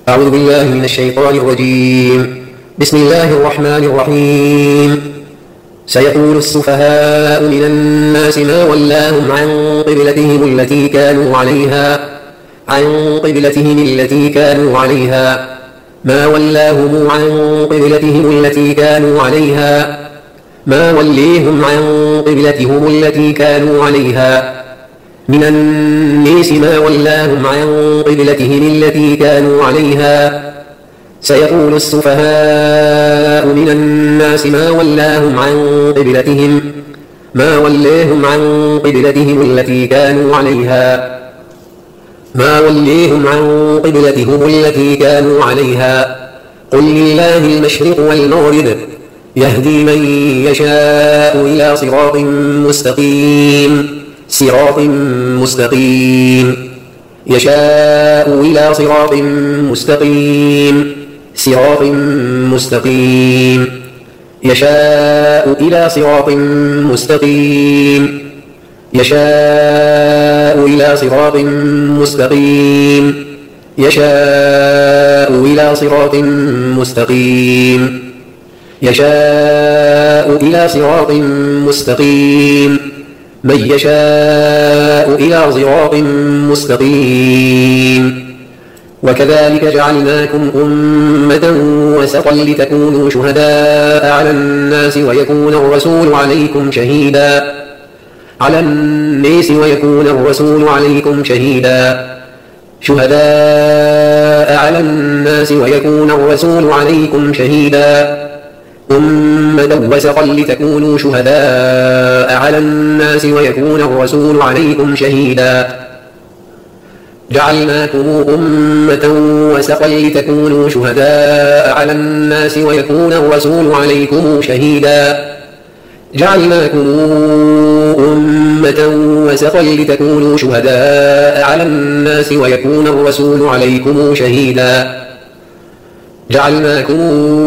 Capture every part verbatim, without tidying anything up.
أعوذ بالله من الشيطان الرجيم. بسم الله الرحمن الرحيم. سيقول السفهاء من الناس ما ولاهم عن قبلتهم التي كانوا عليها عن قبلتهم التي كانوا عليها ما ولاهم عن قبلتهم التي كانوا عليها ما وليهم عن قبلتهم التي كانوا عليها من الناس ما ولاهم عن قبلتهم التي كانوا عليها. سيقول السفهاء من الناس ما ولاهم عن قبلتهم ما ولاهم عن قبلتهم التي كانوا عليها ما وليهم عن قبلتهم التي كانوا عليها قل لله المشرق والمغرب يهدي من يشاء إلى صراط مستقيم صراط مستقيم يشاء إلى صراط مستقيم صراط مستقيم يشاء إلى صراط مستقيم يشاء إلى صراط مستقيم يشاء إلى صراط مستقيم يشاء إلى صراط مستقيم من يشاء إلى صراط مستقيم. وكذلك جعلناكم أمة وسطا لتكونوا شهداء على الناس ويكون الرسول عليكم شهيدا على الناس ويكون الرسول عليكم شهيدا شهداء على الناس ويكون الرسول عليكم شهيدا أمة وسطا لتكونوا شهداء على الناس ويكون الرسول عليكم شهيدا. جعلناكم أمة وسطا لتكونوا شهداء على الناس ويكون الرسول عليكم شهيدا جعلناكم أمة وسطا لتكونوا شهداء على الناس ويكون الرسول عليكم شهيدا جعلناكم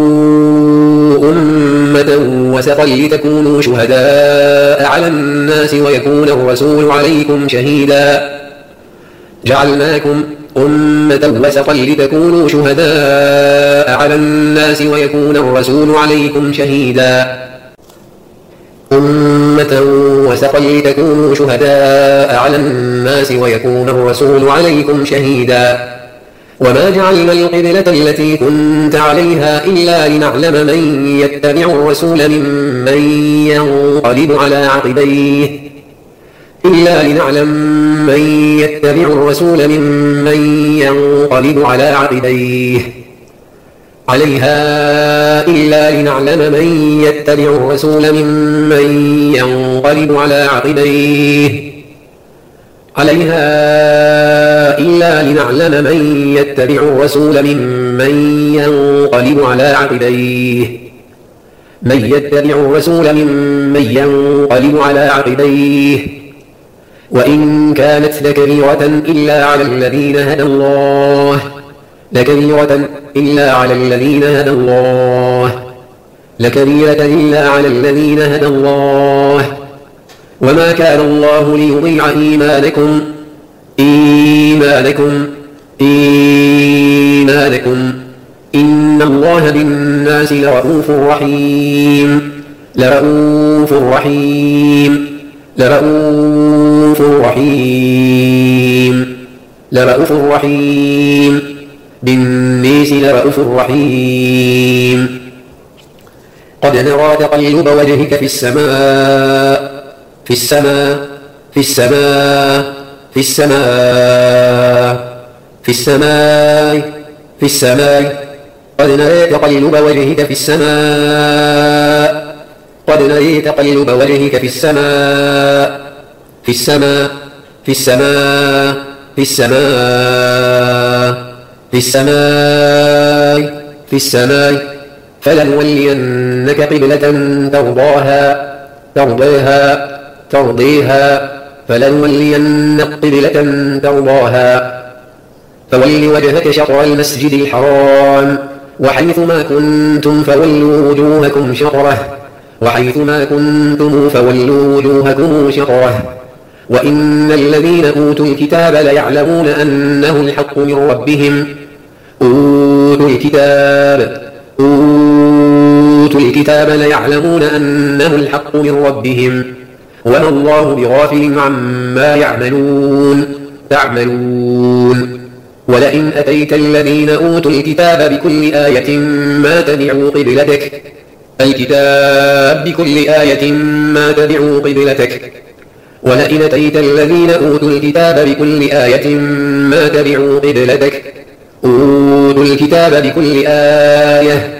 أمة وسطا لتكونوا شهداء على الناس ويكون الرسول عليكم شهيدا جعلناكم أمة وسطا لتكونوا شهداء على الناس ويكون الرسول عليكم شهيدا أمة وسطا لتكونوا شهداء على الناس ويكون الرسول عليكم شهيدا. وما جعلنا القبلة التي كنت عليها إلا لنعلم من يتبع الرسول ممن ينقلب على عقبيه إلا لنعلم من يتبع الرسول ممن ينقلب على عقبيه عليها إلا لنعلم من يتبع الرسول ممن ينقلب على عقبيه عليها إلا لنعلم من يتبع الرسول ممن ينقلب على عقبيه من يتبع الرسول ممن ينقلب على عقبيه وإن كانت لكبيرة إلا على الذين هدى الله لكبيرة إلا على الذين هدى الله لكبيرة إلا على الذين هدى الله وما كان الله ليضيع إيمانكم إيمانكم إيمانكم إن الله بالناس لرؤوف رحيم لرؤوف رحيم لرؤوف رحيم لرؤوف رحيم بالناس لرؤوف رحيم. قد نرى تقلب وجهك في السماء في السماء في السماء في السماء في السماء في السماء قد نرى تقلب وجهك في السماء قد نرى تقلب وجهك في السماء في السماء في السماء في السماء في السماء في السماء فلنولينك قبلة ترضاها ترضيها ترضيها فلنولينك قبلة ترضاها فول وجهك شطر المسجد الحرام وحيث ما كنتم فولوا وجوهكم شطره وحيث ما كنتم فولوا وجوهكم شطره وإن الذين أوتوا الكتاب ليعلمون أنه الحق من ربهم أوتوا الكتاب أوتوا الكتاب ليعلمون أنه الحق من ربهم وما الله بغافل عما يعملون تعملون ولئن أتيت الذين أوتوا الكتاب بكل آية ما تبعوا قبلتك الكتاب بكل آية ما تبعوا قبلتك ولئن أتيت الذين أوتوا الكتاب بكل آية ما تبعوا قبلتك أوتوا الكتاب بكل آية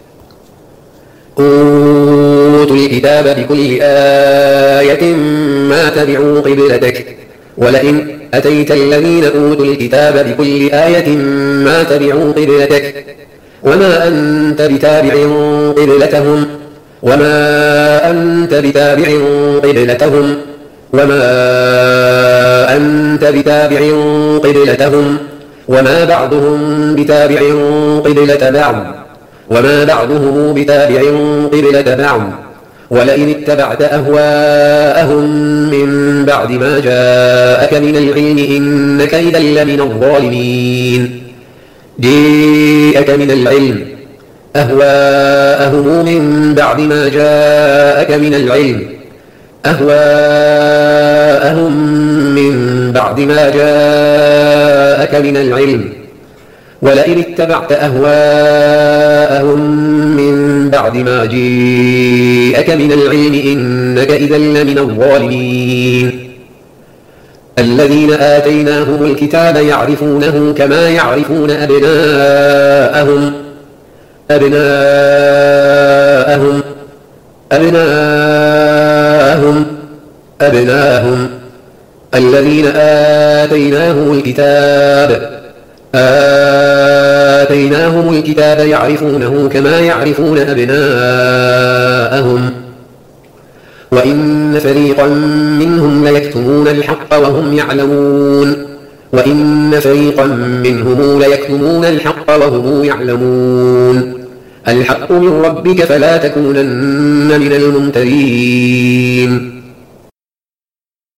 أوتوا الكتاب بكل آية ما تبعوا قبلتك ولئن أتيت الذين أوتوا الكتاب بكل آية ما تبعوا قبلتك وما أنت بتابع قبلتهم وما أنت بتابع قبلتهم وما أنت بتابع قبلتهم وما بعضهم بتابع قبلة بعض وما بعضهم بتابع قبلة بعض ولئن اتبعت أهواءهم من بعد ما جاءك من العلم إنك إذا لمن الظالمين جاءك من العلم أهواءهم من بعد ما جاءك من العلم أهواءهم من بعد ما جاءك من العلم ولئن اتبعت أهواءهم من بعد ما جاءك من العلم إنك إذا لمن الظالمين الذين آتيناهم الكتاب يعرفونه كما يعرفون أبناءهم أبناءهم أبناءهم أبناءهم الذين آتيناهم الكتاب آتيناهم الكتاب يعرفونه كما يعرفون أبناءهم وإن فريقا منهم ليكتمون الحق وهم يعلمون وإن فريقا منهم ليكتمون الحق وهم يعلمون الحق من ربك فلا تكونن من الممترين